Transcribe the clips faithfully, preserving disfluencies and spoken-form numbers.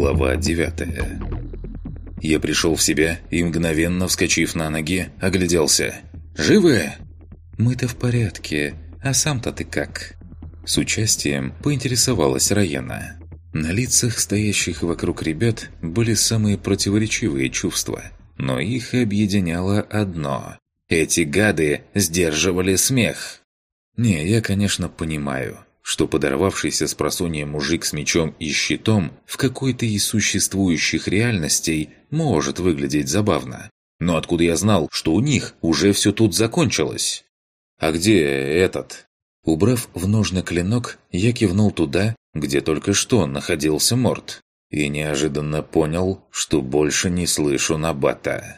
Глава девятая. Я пришел в себя и, мгновенно вскочив на ноги, огляделся. «Живы?» «Мы-то в порядке, а сам-то ты как?» С участием поинтересовалась Раяна. На лицах стоящих вокруг ребят были самые противоречивые чувства, но их объединяло одно. Эти гады сдерживали смех. Не, я, конечно, понимаю, что подорвавшийся спросонья мужик с мечом и щитом в какой-то из существующих реальностей может выглядеть забавно. Но откуда я знал, что у них уже все тут закончилось? «А где этот?» Убрав в ножны клинок, я кивнул туда, где только что находился Морт, и неожиданно понял, что больше не слышу Набата.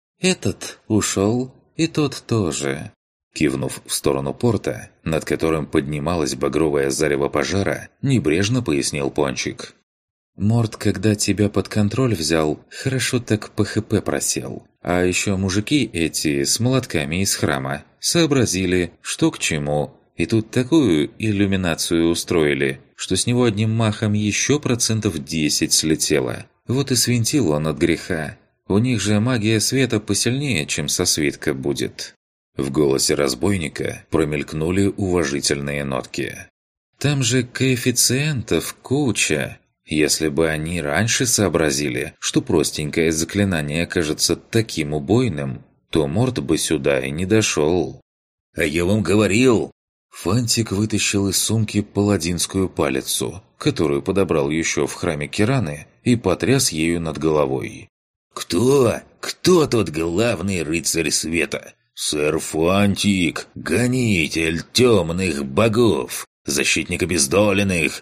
«Этот ушел, и тот тоже». Кивнув в сторону порта, над которым поднималась багровое зарево пожара, небрежно пояснил Пончик. «Морт, когда тебя под контроль взял, хорошо так по ХП просел. А еще мужики эти с молотками из храма сообразили, что к чему, и тут такую иллюминацию устроили, что с него одним махом еще процентов десять слетело. Вот и свинтил он от греха. У них же магия света посильнее, чем со свитка будет». В голосе разбойника промелькнули уважительные нотки. «Там же коэффициентов куча. Если бы они раньше сообразили, что простенькое заклинание окажется таким убойным, то Морт бы сюда и не дошел». «А я вам говорил!» Фантик вытащил из сумки паладинскую палицу, которую подобрал еще в храме Кираны, и потряс ею над головой. «Кто? Кто тут главный рыцарь света? Сэр Фантик, гонитель темных богов, защитник обездоленных,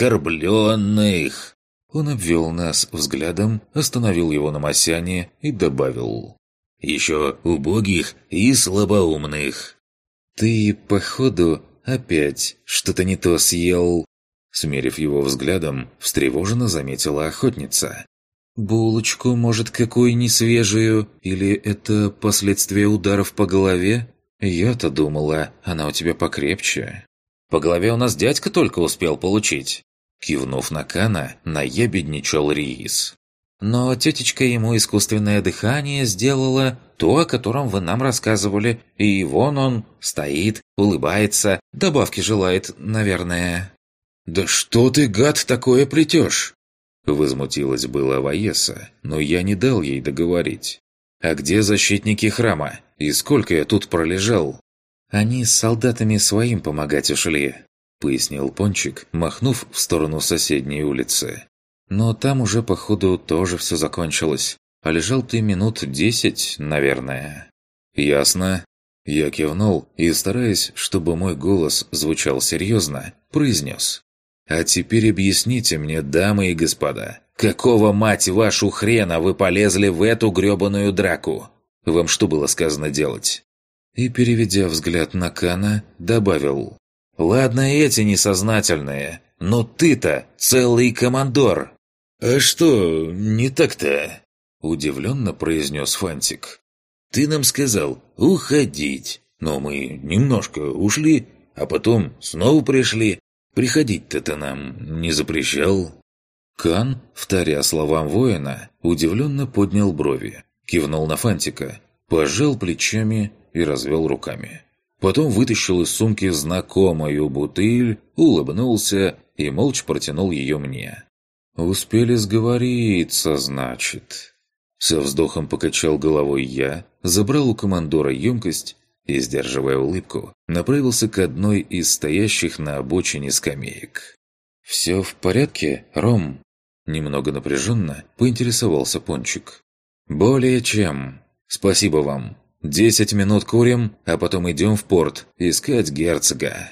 оскорбленных!» Он обвел нас взглядом, остановил его на Масяне и добавил. «Еще убогих и слабоумных!» «Ты, походу, опять что-то не то съел!» Смерив его взглядом, встревоженно заметила охотница. «Булочку, может, какую несвежую? Или это последствия ударов по голове? Я-то думала, она у тебя покрепче». «По голове у нас дядька только успел получить». Кивнув на Кана, наябедничал Риис. «Но тетечка ему искусственное дыхание сделала, то, о котором вы нам рассказывали, и вон он стоит, улыбается, добавки желает, наверное». «Да что ты, гад, такое плетешь?» Возмутилась была Ваеса, но я не дал ей договорить. «А где защитники храма? И сколько я тут пролежал?» «Они с солдатами своим помогать ушли», — пояснил Пончик, махнув в сторону соседней улицы. «Но там уже, походу, тоже все закончилось. А лежал ты минут десять, наверное». «Ясно». Я кивнул и, стараясь, чтобы мой голос звучал серьезно, произнес. «А теперь объясните мне, дамы и господа, какого, мать вашу, хрена вы полезли в эту грёбаную драку? Вам что было сказано делать?» И, переведя взгляд на Кана, добавил. «Ладно, эти несознательные, но ты-то целый командор!» «А что не так-то?» – удивленно произнес Фантик. «Ты нам сказал уходить, но мы немножко ушли, а потом снова пришли. Приходить-то ты нам не запрещал». Кан, вторя словам воина, удивленно поднял брови, кивнул на Фантика, пожал плечами и развел руками. Потом вытащил из сумки знакомую бутыль, улыбнулся и молча протянул ее мне. «Успели сговориться, значит». Со вздохом покачал головой я, забрал у командора емкость и, сдерживая улыбку, направился к одной из стоящих на обочине скамеек. «Все в порядке, Ром?» Немного напряженно поинтересовался Пончик. «Более чем. Спасибо вам. Десять минут курим, а потом идем в порт искать герцога».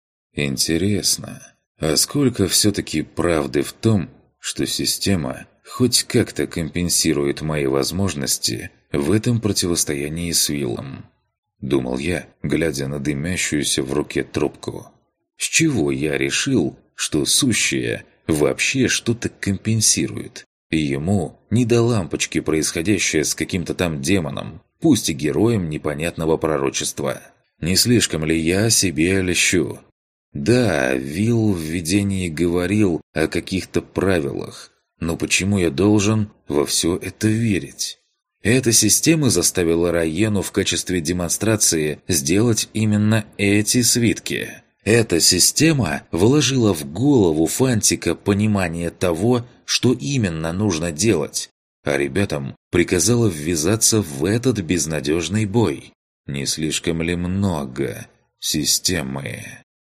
«Интересно, а сколько все-таки правды в том, что система хоть как-то компенсирует мои возможности в этом противостоянии с Виллом?» Думал я, глядя на дымящуюся в руке трубку. С чего я решил, что сущее вообще что-то компенсирует? И ему не до лампочки происходящее с каким-то там демоном, пусть и героем непонятного пророчества. Не слишком ли я себе льщу? Да, Вилл в видении говорил о каких-то правилах, Но почему я должен во все это верить? Эта система заставила Райену в качестве демонстрации сделать именно эти свитки. Эта система вложила в голову Фантика понимание того, что именно нужно делать, а ребятам приказала ввязаться в этот безнадежный бой. Не слишком ли много системы?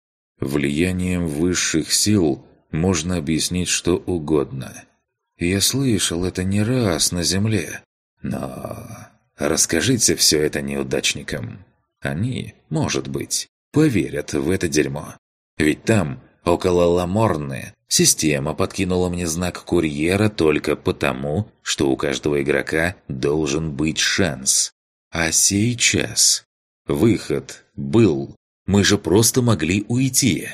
Влиянием высших сил можно объяснить что угодно. Я слышал это не раз на Земле. Но расскажите все это неудачникам. Они, может быть, поверят в это дерьмо. Ведь там, около Ламорны, система подкинула мне знак курьера только потому, что у каждого игрока должен быть шанс. А сейчас выход был. Мы же просто могли уйти.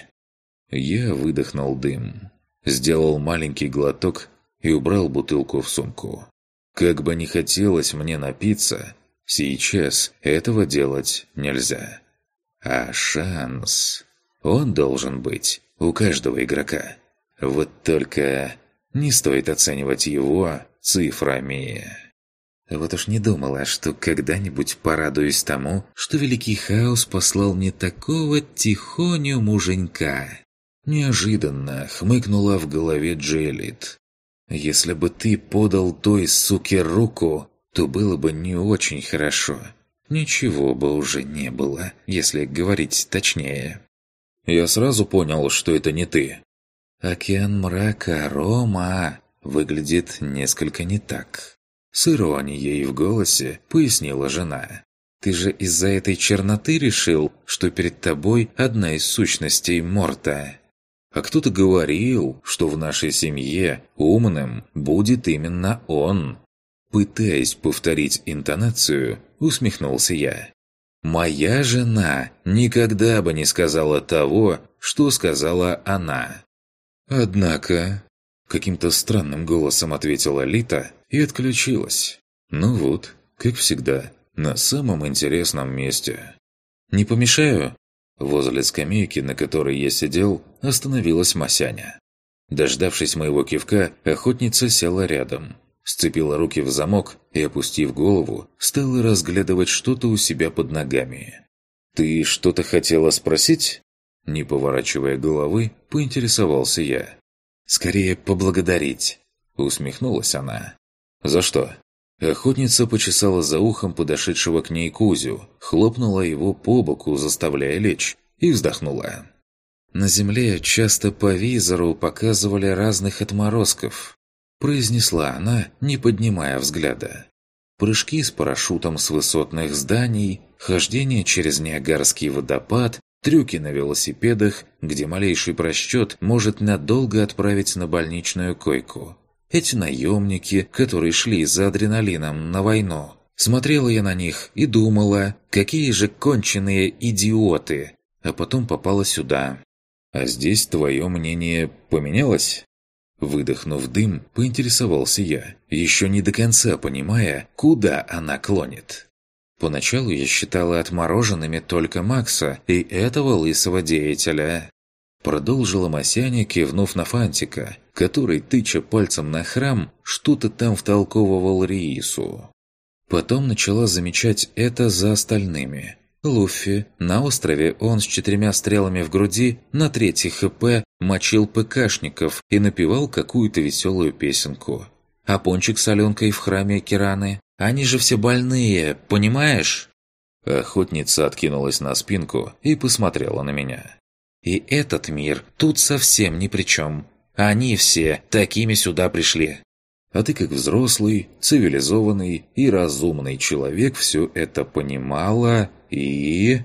Я выдохнул дым, сделал маленький глоток и убрал бутылку в сумку. Как бы ни хотелось мне напиться, сейчас этого делать нельзя. А шанс... он должен быть у каждого игрока. Вот только не стоит оценивать его цифрами. Вот уж не думала, что когда-нибудь порадуюсь тому, что Великий Хаос послал мне такого тихоню муженька. Неожиданно хмыкнула в голове Джелит. Если бы ты подал той суке руку, то было бы не очень хорошо. Ничего бы уже не было, если говорить точнее. Я сразу понял, что это не ты. Океан мрака, Рома, выглядит несколько не так. С иронией в голосе пояснила жена. Ты же из-за этой черноты решил, что перед тобой одна из сущностей Морта. А кто-то говорил, что в нашей семье умным будет именно он. Пытаясь повторить интонацию, усмехнулся я. Моя жена никогда бы не сказала того, что сказала она. Однако, каким-то странным голосом ответила Лита и отключилась. Ну вот, как всегда, на самом интересном месте. Не помешаю? Возле скамейки, на которой я сидел, остановилась Масяня. Дождавшись моего кивка, охотница села рядом, сцепила руки в замок и, опустив голову, стала разглядывать что-то у себя под ногами. «Ты что-то хотела спросить?» Не поворачивая головы, поинтересовался я. «Скорее поблагодарить», — усмехнулась она. «За что?» Охотница почесала за ухом подошедшего к ней Кузю, хлопнула его по боку, заставляя лечь, и вздохнула. «На земле часто по визору показывали разных отморозков», – произнесла она, не поднимая взгляда. «Прыжки с парашютом с высотных зданий, хождение через Ниагарский водопад, трюки на велосипедах, где малейший просчет может надолго отправить на больничную койку. Эти наемники, которые шли за адреналином на войну. Смотрела я на них и думала, какие же конченые идиоты. А потом попала сюда. А здесь твое мнение поменялось?» Выдохнув дым, поинтересовался я, еще не до конца понимая, куда она клонит. Поначалу я считала отмороженными только Макса и этого лысого деятеля. Продолжила Масяня, кивнув на Фантика, который, тыча пальцем на храм, что-то там втолковывал Риису. Потом начала замечать это за остальными. Луффи, на острове он с четырьмя стрелами в груди, на третий ХП мочил ПКшников и напевал какую-то веселую песенку. А Пончик с Аленкой в храме Кираны, они же все больные, понимаешь? Охотница откинулась на спинку и посмотрела на меня. И этот мир тут совсем ни при чем. Они все такими сюда пришли. А ты как взрослый, цивилизованный и разумный человек все это понимала и...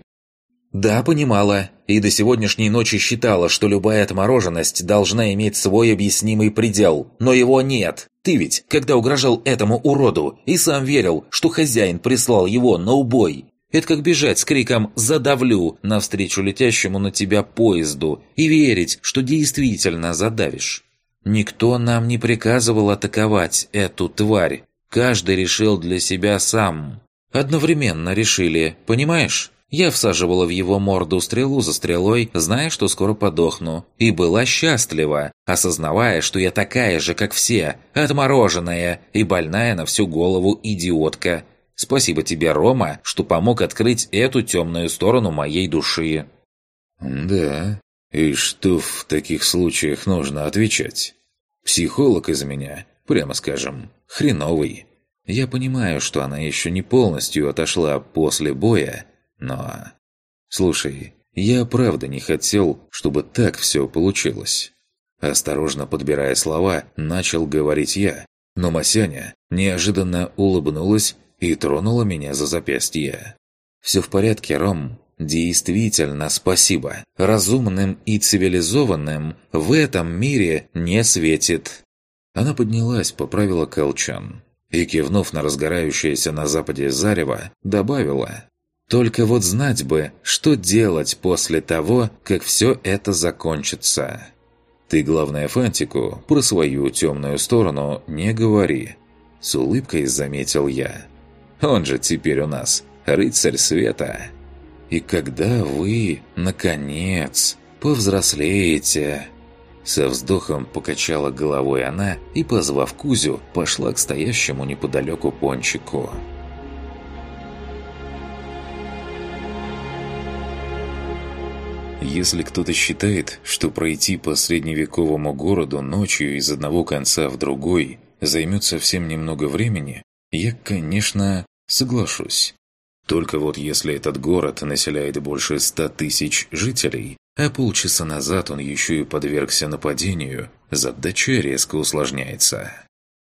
Да, понимала. И до сегодняшней ночи считала, что любая отмороженность должна иметь свой объяснимый предел. Но его нет. Ты ведь, когда угрожал этому уроду, и сам верил, что хозяин прислал его на убой. Это как бежать с криком «Задавлю!» навстречу летящему на тебя поезду и верить, что действительно задавишь. Никто нам не приказывал атаковать эту тварь. Каждый решил для себя сам. Одновременно решили, понимаешь? Я всаживала в его морду стрелу за стрелой, зная, что скоро подохну, и была счастлива, осознавая, что я такая же, как все, отмороженная и больная на всю голову идиотка. Спасибо тебе, Рома, что помог открыть эту темную сторону моей души». «Да, и что в таких случаях нужно отвечать? Психолог из меня, прямо скажем, хреновый. Я понимаю, что она еще не полностью отошла после боя, но... Слушай, я правда не хотел, чтобы так все получилось». Осторожно подбирая слова, начал говорить я, но Масяня неожиданно улыбнулась и тронула меня за запястье. «Все в порядке, Ром. Действительно спасибо. Разумным и цивилизованным в этом мире не светит». Она поднялась, поправила колчан и, кивнув на разгорающееся на западе зарево, добавила: «Только вот знать бы, что делать после того, как все это закончится. Ты, главное, Фантику про свою темную сторону не говори», — с улыбкой заметил я. «Он же теперь у нас рыцарь света. И когда вы, наконец, повзрослеете...» Со вздохом покачала головой она и, позвав Кузю, пошла к стоящему неподалеку Пончику. Если кто-то считает, что пройти по средневековому городу ночью из одного конца в другой займет совсем немного времени, я, конечно, соглашусь. Только вот если этот город населяет больше ста тысяч жителей, а полчаса назад он еще и подвергся нападению, задача резко усложняется.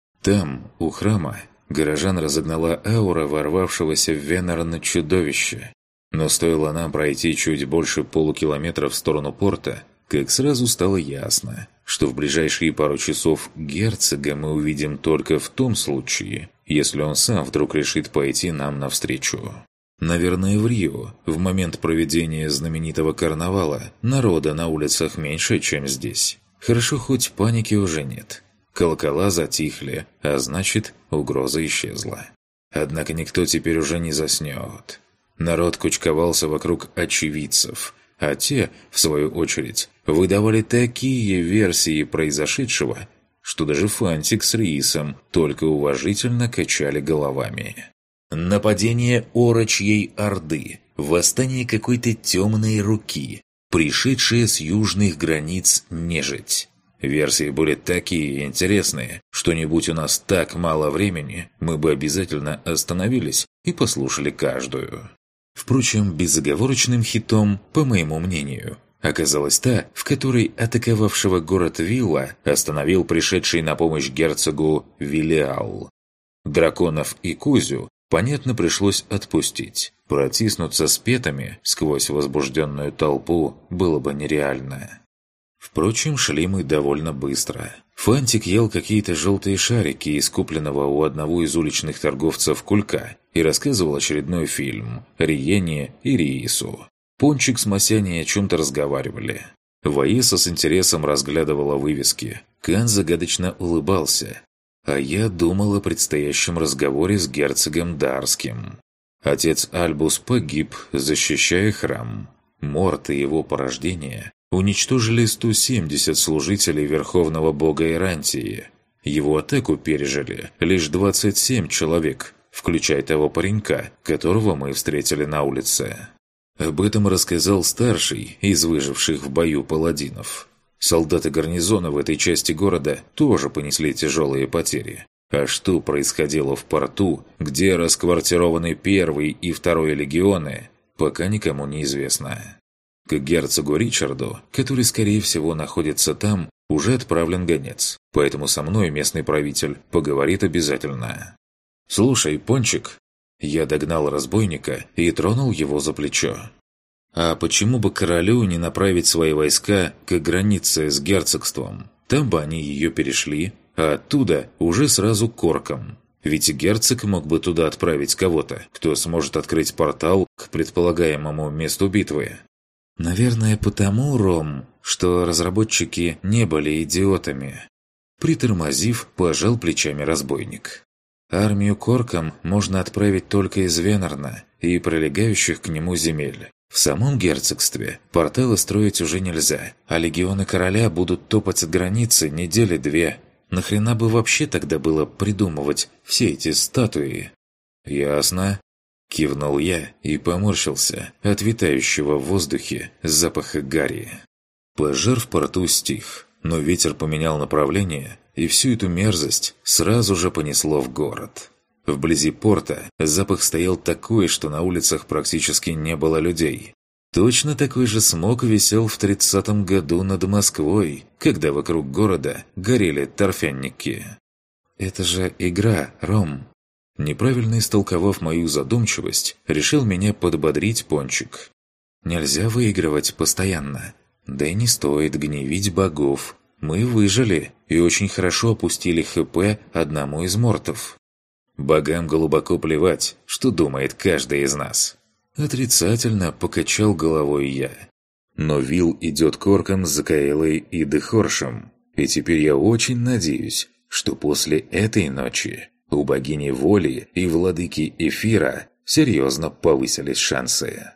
Там, у храма, горожан разогнала аура ворвавшегося в Венерн чудовища. Но стоило нам пройти чуть больше полукилометра в сторону порта, как сразу стало ясно, что в ближайшие пару часов герцога мы увидим только в том случае, если он сам вдруг решит пойти нам навстречу. Наверное, в Рио, в момент проведения знаменитого карнавала, народа на улицах меньше, чем здесь. Хорошо, хоть паники уже нет. Колокола затихли, а значит, угроза исчезла. Однако никто теперь уже не заснет. Народ кучковался вокруг очевидцев, а те, в свою очередь, выдавали такие версии произошедшего, что даже Фантик с Риисом только уважительно качали головами. Нападение Орочьей Орды, восстание какой-то темной руки, пришедшие с южных границ нежить. Версии были такие интересные, что не будь у нас так мало времени, мы бы обязательно остановились и послушали каждую. Впрочем, безоговорочным хитом, по моему мнению, оказалась та, в которой атаковавшего город Вилла остановил пришедший на помощь герцогу Вилиал. Драконов и Кузю, понятно, пришлось отпустить. Протиснуться с петами сквозь возбужденную толпу было бы нереально. Впрочем, шли мы довольно быстро. Фантик ел какие-то желтые шарики из купленного у одного из уличных торговцев кулька и рассказывал очередной фильм Риене и Риису. Пончик с Масяней о чем-то разговаривали. Ваиса с интересом разглядывала вывески. Кан загадочно улыбался. А я думал о предстоящем разговоре с герцогом Дарским. Отец Альбус погиб, защищая храм. Морт и его порождение уничтожили сто семьдесят служителей Верховного Бога Ирантии. Его атаку пережили лишь двадцать семь человек, включая того паренька, которого мы встретили на улице. Об этом рассказал старший из выживших в бою паладинов. Солдаты гарнизона в этой части города тоже понесли тяжелые потери. А что происходило в порту, где расквартированы первый и второй легионы, пока никому не известно. К герцогу Ричарду, который, скорее всего, находится там, уже отправлен гонец, поэтому со мной местный правитель поговорит обязательно. «Слушай, Пончик», я догнал разбойника и тронул его за плечо. «А почему бы королю не направить свои войска к границе с герцогством? Там бы они ее перешли, а оттуда уже сразу к оркам. Ведь герцог мог бы туда отправить кого-то, кто сможет открыть портал к предполагаемому месту битвы». «Наверное, потому, Ром, что разработчики не были идиотами». Притормозив, пожал плечами разбойник. «Армию к оркам можно отправить только из Венерна, и прилегающих к нему земель. В самом герцогстве порталы строить уже нельзя, а легионы короля будут топать от границы недели две. Нахрена бы вообще тогда было придумывать все эти статуи? «Ясно», – кивнул я и поморщился от витающего в воздухе запаха гари. Пожар в порту стих, но ветер поменял направление, и всю эту мерзость сразу же понесло в город. Вблизи порта запах стоял такой, что на улицах практически не было людей. Точно такой же смог висел в тридцатом году над Москвой, когда вокруг города горели торфянники. «Это же игра, Ром!» Неправильно истолковав мою задумчивость, решил меня подбодрить Пончик. «Нельзя выигрывать постоянно. Да и не стоит гневить богов. Мы выжили и очень хорошо опустили ХП одному из мортов. Богам глубоко плевать, что думает каждый из нас». Отрицательно покачал головой я. Но Вил идет к оркам с Закаэлой и Дехоршем. И теперь я очень надеюсь, что после этой ночи у богини воли и владыки эфира серьезно повысились шансы.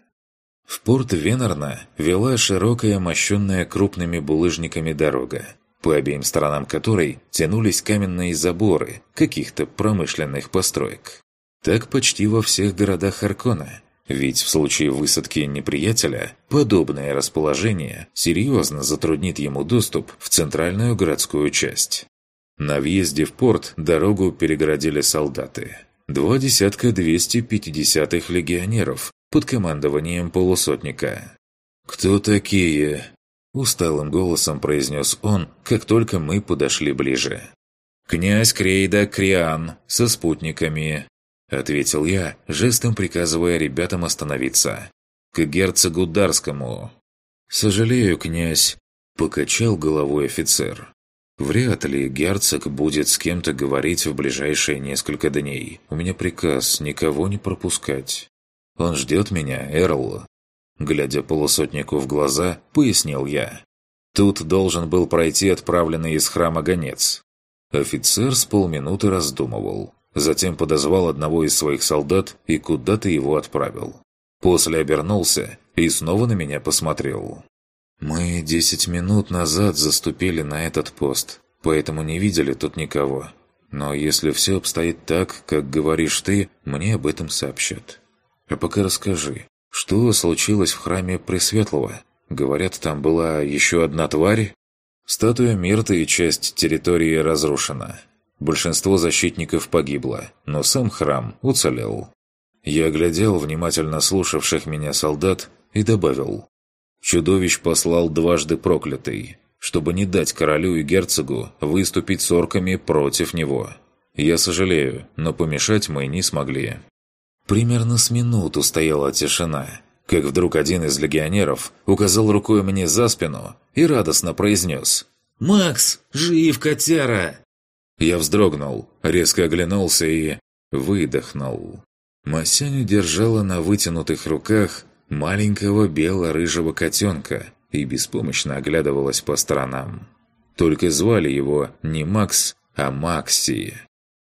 В порт Венерна вела широкая, мощенная крупными булыжниками дорога, по обеим сторонам которой тянулись каменные заборы каких-то промышленных построек. Так почти во всех городах Аркона, ведь в случае высадки неприятеля подобное расположение серьезно затруднит ему доступ в центральную городскую часть. На въезде в порт дорогу перегородили солдаты. Два десятка двести пятидесятых легионеров под командованием полусотника. «Кто такие?» – усталым голосом произнес он, как только мы подошли ближе. «Князь Крейда Криан со спутниками», – ответил я, жестом приказывая ребятам остановиться. «К герцогу Дарскому». «Сожалею, князь», – покачал головой офицер. «Вряд ли герцог будет с кем-то говорить в ближайшие несколько дней. У меня приказ никого не пропускать. Он ждет меня, Эрл». Глядя полусотнику в глаза, пояснил я. Тут должен был пройти отправленный из храма гонец. Офицер с полминуты раздумывал. Затем подозвал одного из своих солдат и куда-то его отправил. После обернулся и снова на меня посмотрел. «Мы десять минут назад заступили на этот пост, поэтому не видели тут никого. Но если все обстоит так, как говоришь ты, мне об этом сообщат. А пока расскажи, что случилось в храме Пресветлого? Говорят, там была еще одна тварь?» Статуя Мирты и часть территории разрушена. Большинство защитников погибло, но сам храм уцелел. Я оглядел внимательно слушавших меня солдат и добавил. Чудовищ послал дважды проклятый, чтобы не дать королю и герцогу выступить с орками против него. Я сожалею, но помешать мы не смогли. Примерно с минуту стояла тишина, как вдруг один из легионеров указал рукой мне за спину и радостно произнес: «Макс, жив, котяра!» Я вздрогнул, резко оглянулся и выдохнул. Масяня держала на вытянутых руках маленького бело-рыжего котенка и беспомощно оглядывалась по сторонам. Только звали его не Макс, а Макси.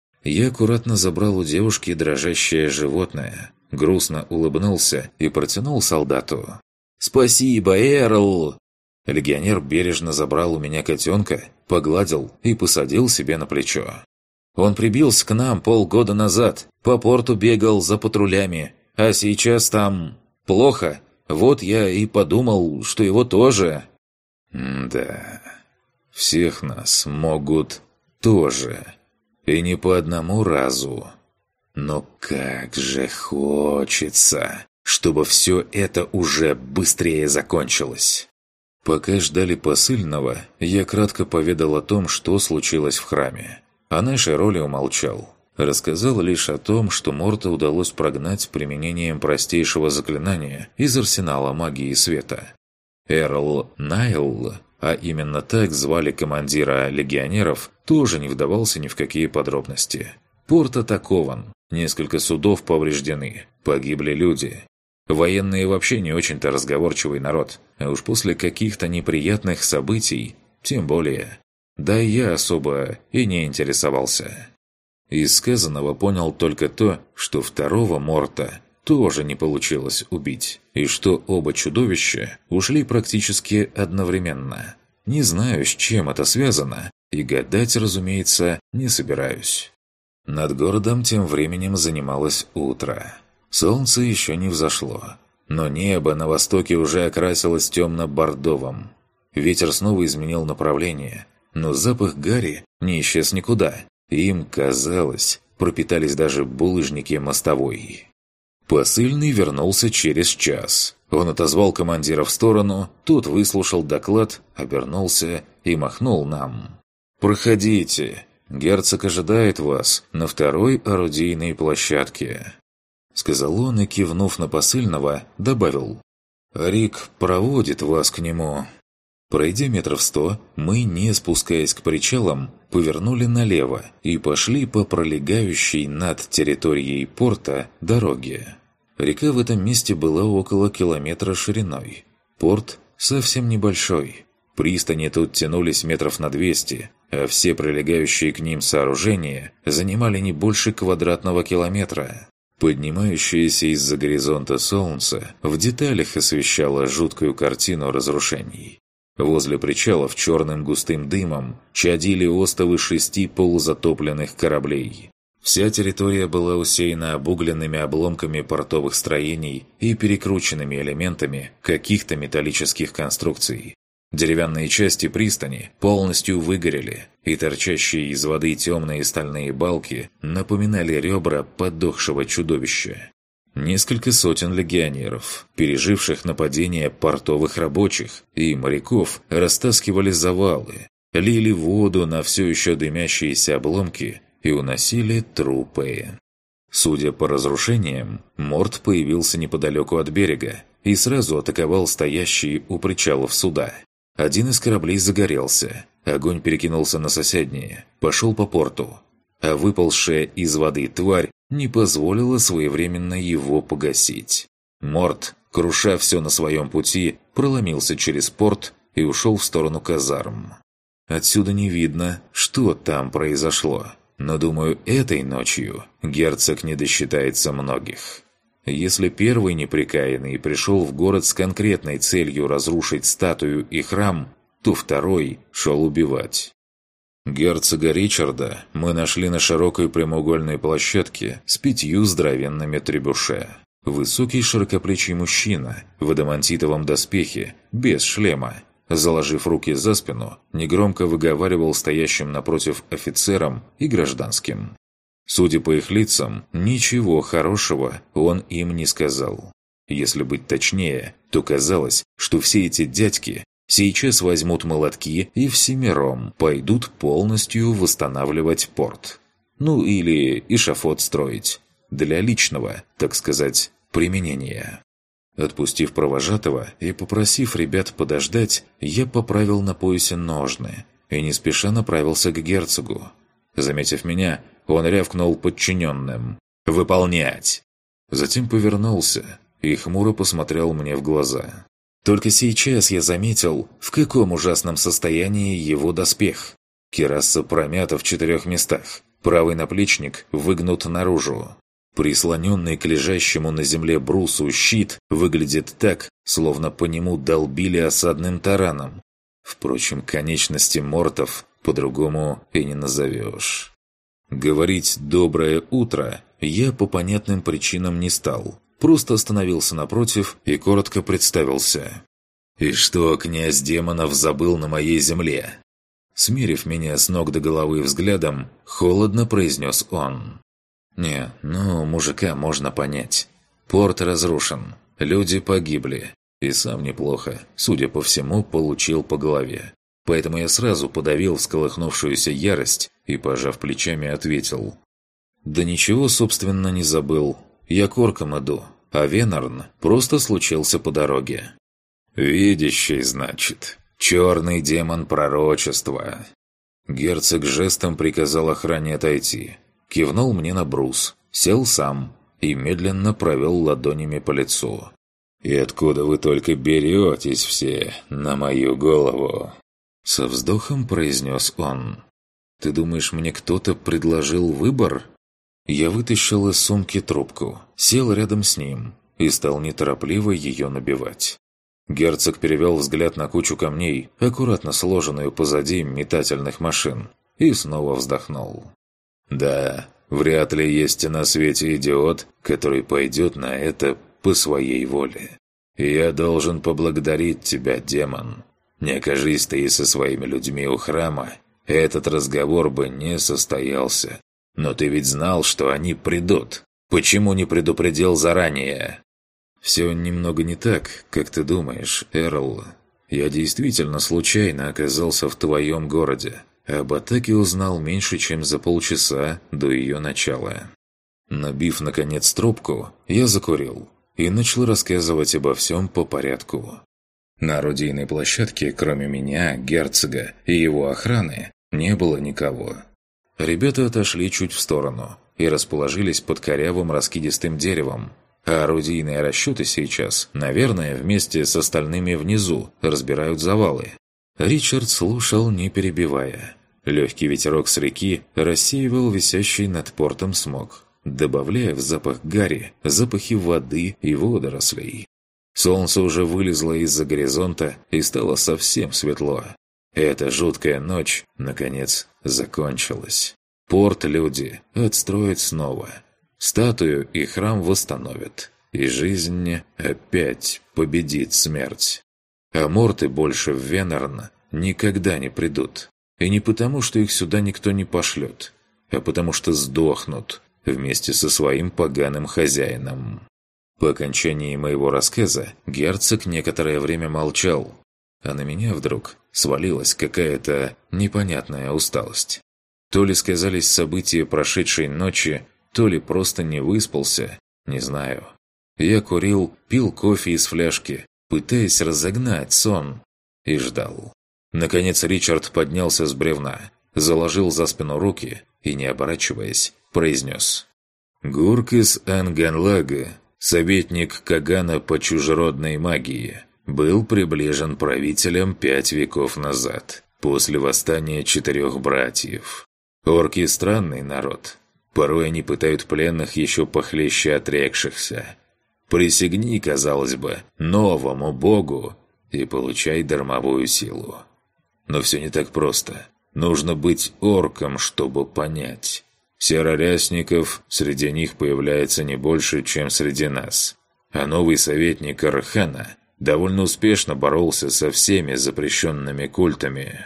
Я аккуратно забрал у девушки дрожащее животное, грустно улыбнулся и протянул солдату. «Спасибо, Эрл!» Легионер бережно забрал у меня котенка, погладил и посадил себе на плечо. Он прибился к нам полгода назад, по порту бегал за патрулями, а сейчас там... плохо. Вот я и подумал, что его тоже... Да, всех нас могут тоже. И не по одному разу. Но как же хочется, чтобы все это уже быстрее закончилось. Пока ждали посыльного, я кратко поведал о том, что случилось в храме. О нашей роли умолчал. Рассказал лишь о том, что Морта удалось прогнать применением простейшего заклинания из арсенала магии света. Эрл Найл, а именно так звали командира легионеров, тоже не вдавался ни в какие подробности. Порт атакован, несколько судов повреждены, погибли люди. Военные вообще не очень-то разговорчивый народ, а уж после каких-то неприятных событий, тем более. Да и я особо и не интересовался. Из сказанного понял только то, что второго Морта тоже не получилось убить, и что оба чудовища ушли практически одновременно. Не знаю, с чем это связано, и гадать, разумеется, не собираюсь. Над городом тем временем занималось утро. Солнце еще не взошло, но небо на востоке уже окрасилось темно-бордовым. Ветер снова изменил направление, но запах гари не исчез никуда. Им, казалось, пропитались даже булыжники мостовой. Посыльный вернулся через час. Он отозвал командира в сторону, тот выслушал доклад, обернулся и махнул нам. «Проходите, герцог ожидает вас на второй орудийной площадке», — сказал он и, кивнув на посыльного, добавил. «Рик проводит вас к нему». Пройдя метров сто, мы, не спускаясь к причалам, повернули налево и пошли по пролегающей над территорией порта дороге. Река в этом месте была около километра шириной. Порт совсем небольшой. Пристани тут тянулись метров на двести, а все прилегающие к ним сооружения занимали не больше квадратного километра. Поднимающееся из-за горизонта солнце в деталях освещало жуткую картину разрушений. Возле причалов черным густым дымом чадили остовы шести полузатопленных кораблей. Вся территория была усеяна обугленными обломками портовых строений и перекрученными элементами каких-то металлических конструкций. Деревянные части пристани полностью выгорели, и торчащие из воды темные стальные балки напоминали ребра подохшего чудовища. Несколько сотен легионеров, переживших нападение портовых рабочих и моряков, растаскивали завалы, лили воду на все еще дымящиеся обломки и уносили трупы. Судя по разрушениям, Морт появился неподалеку от берега и сразу атаковал стоящие у причалов суда. Один из кораблей загорелся, огонь перекинулся на соседние, пошел по порту, а выползшая из воды тварь не позволила своевременно его погасить. Морт, круша все на своем пути, проломился через порт и ушел в сторону казарм. Отсюда не видно, что там произошло, но, думаю, этой ночью герцог не досчитается многих. Если первый непрекаянный пришел в город с конкретной целью разрушить статую и храм, то второй шел убивать. Герцога Ричарда мы нашли на широкой прямоугольной площадке с пятью здоровенными требуше. Высокий широкоплечий мужчина в адамантитовом доспехе, без шлема, заложив руки за спину, негромко выговаривал стоящим напротив офицерам и гражданским. Судя по их лицам, ничего хорошего он им не сказал. Если быть точнее, то казалось, что все эти дядьки сейчас возьмут молотки и всемиром пойдут полностью восстанавливать порт. Ну или эшафот строить. Для личного, так сказать, применения. Отпустив провожатого и попросив ребят подождать, я поправил на поясе ножны и не спеша направился к герцогу. Заметив меня, он рявкнул подчиненным «Выполнять!». Затем повернулся и хмуро посмотрел мне в глаза. Только сейчас я заметил, в каком ужасном состоянии его доспех. Кираса промята в четырех местах, правый наплечник выгнут наружу. Прислоненный к лежащему на земле брусу щит выглядит так, словно по нему долбили осадным тараном. Впрочем, конечности мортов по-другому и не назовешь. Говорить «доброе утро» я по понятным причинам не стал. Просто остановился напротив и коротко представился. «И что князь демонов забыл на моей земле?» Смерив меня с ног до головы взглядом, холодно произнес он. «Не, ну, мужика можно понять. Порт разрушен, люди погибли, и сам неплохо, судя по всему, получил по голове. Поэтому я сразу подавил всколыхнувшуюся ярость и, пожав плечами, ответил. Да ничего, собственно, не забыл. Я корком иду, а Венарн просто случился по дороге». «Видящий, значит. Черный демон пророчества». Герцог жестом приказал охране отойти. Кивнул мне на брус, сел сам и медленно провел ладонями по лицу. «И откуда вы только беретесь все на мою голову?» Со вздохом произнес он. «Ты думаешь, мне кто-то предложил выбор?» Я вытащил из сумки трубку, сел рядом с ним и стал неторопливо ее набивать. Герцог перевел взгляд на кучу камней, аккуратно сложенную позади метательных машин, и снова вздохнул. «Да, вряд ли есть на свете идиот, который пойдет на это по своей воле. И я должен поблагодарить тебя, демон. Не окажись ты и со своими людьми у храма, этот разговор бы не состоялся. Но ты ведь знал, что они придут. Почему не предупредил заранее?» «Все немного не так, как ты думаешь, Эрл. Я действительно случайно оказался в твоем городе. Об атаке узнал меньше, чем за полчаса до ее начала». Набив, наконец, трубку, я закурил и начал рассказывать обо всем по порядку. На орудийной площадке, кроме меня, герцога и его охраны, не было никого. Ребята отошли чуть в сторону и расположились под корявым раскидистым деревом, а орудийные расчеты сейчас, наверное, вместе с остальными внизу разбирают завалы. Ричард слушал, не перебивая. Легкий ветерок с реки рассеивал висящий над портом смог, добавляя в запах гари запахи воды и водорослей. Солнце уже вылезло из-за горизонта и стало совсем светло. Эта жуткая ночь, наконец, закончилась. Порт люди отстроят снова. Статую и храм восстановят. И жизнь опять победит смерть. А морты больше в Венерн никогда не придут. И не потому, что их сюда никто не пошлет, а потому что сдохнут вместе со своим поганым хозяином. По окончании моего рассказа герцог некоторое время молчал, а на меня вдруг свалилась какая-то непонятная усталость. То ли сказались события прошедшей ночи, то ли просто не выспался, не знаю. Я курил, пил кофе из фляжки, пытаясь разогнать сон, и ждал. Наконец Ричард поднялся с бревна, заложил за спину руки и, не оборачиваясь, произнес: «Гуркис Анганлага, советник Кагана по чужеродной магии, был приближен правителем пять веков назад, после восстания четырех братьев. Орки – странный народ. Порой они пытают пленных еще похлеще отрекшихся. Присягни, казалось бы, новому богу и получай дармовую силу. Но все не так просто. Нужно быть орком, чтобы понять. Серорясников среди них появляется не больше, чем среди нас. А новый советник Архана довольно успешно боролся со всеми запрещенными культами».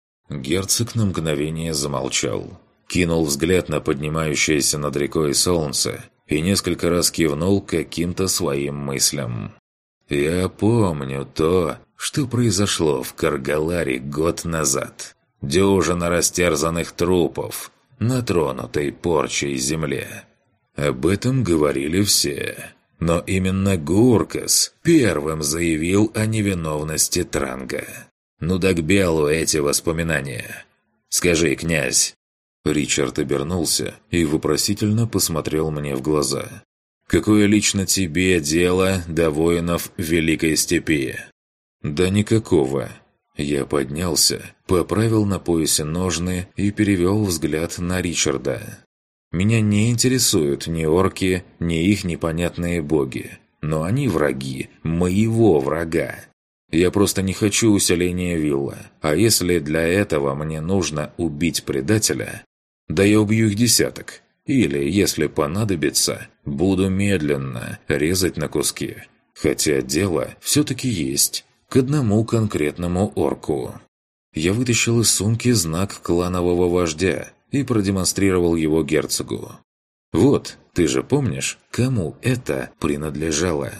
Герцог на мгновение замолчал, кинул взгляд на поднимающееся над рекой солнце и несколько раз кивнул каким-то своим мыслям. «Я помню то, что произошло в Каргаларе год назад. Дюжина растерзанных трупов на тронутой порчей земле. Об этом говорили все. Но именно Гуркас первым заявил о невиновности Транга. Ну да к белу эти воспоминания. Скажи, князь». Ричард обернулся и вопросительно посмотрел мне в глаза. «Какое лично тебе дело до воинов Великой Степи?» «Да никакого». Я поднялся, поправил на поясе ножны и перевел взгляд на Ричарда. «Меня не интересуют ни орки, ни их непонятные боги. Но они враги моего врага. Я просто не хочу усиления вилла. А если для этого мне нужно убить предателя, да я убью их десяток. Или, если понадобится, буду медленно резать на куски. Хотя дело все-таки есть к одному конкретному орку». Я вытащил из сумки знак кланового вождя и продемонстрировал его герцогу. «Вот, ты же помнишь, кому это принадлежало?»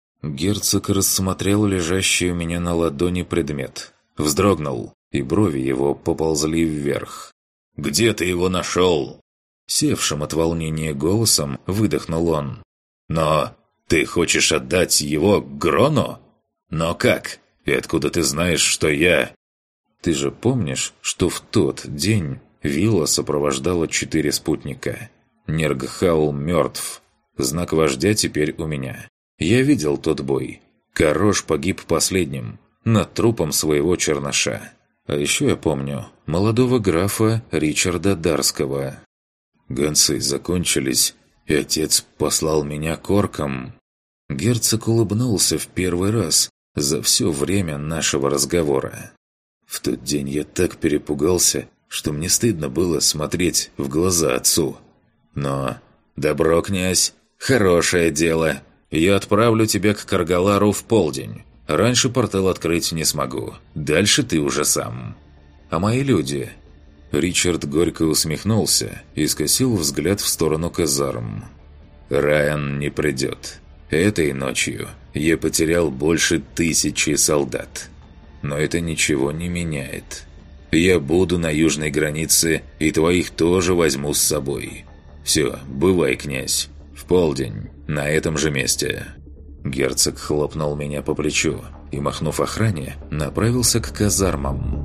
Герцог рассмотрел лежащий у меня на ладони предмет, вздрогнул, и брови его поползли вверх. «Где ты его нашел?» Севшим от волнения голосом выдохнул он. «Но ты хочешь отдать его Грону? Но как? И откуда ты знаешь, что я...» «Ты же помнишь, что в тот день вилла сопровождала четыре спутника? Нергхаул мертв. Знак вождя теперь у меня. Я видел тот бой. Корош погиб последним, над трупом своего черноша. А еще я помню молодого графа Ричарда Дарского». Гонцы закончились, и отец послал меня к оркам». Герцог улыбнулся в первый раз за все время нашего разговора. В тот день я так перепугался, что мне стыдно было смотреть в глаза отцу. Но... «Добро, князь, хорошее дело. Я отправлю тебя к Каргалару в полдень. Раньше портал открыть не смогу. Дальше ты уже сам. А мои люди...» Ричард горько усмехнулся и скосил взгляд в сторону казарм. «Райан не придет. Этой ночью я потерял больше тысячи солдат. Но это ничего не меняет. Я буду на южной границе, и твоих тоже возьму с собой. Все, бывай, князь. В полдень, на этом же месте». Герцог хлопнул меня по плечу и, махнув охране, направился к казармам.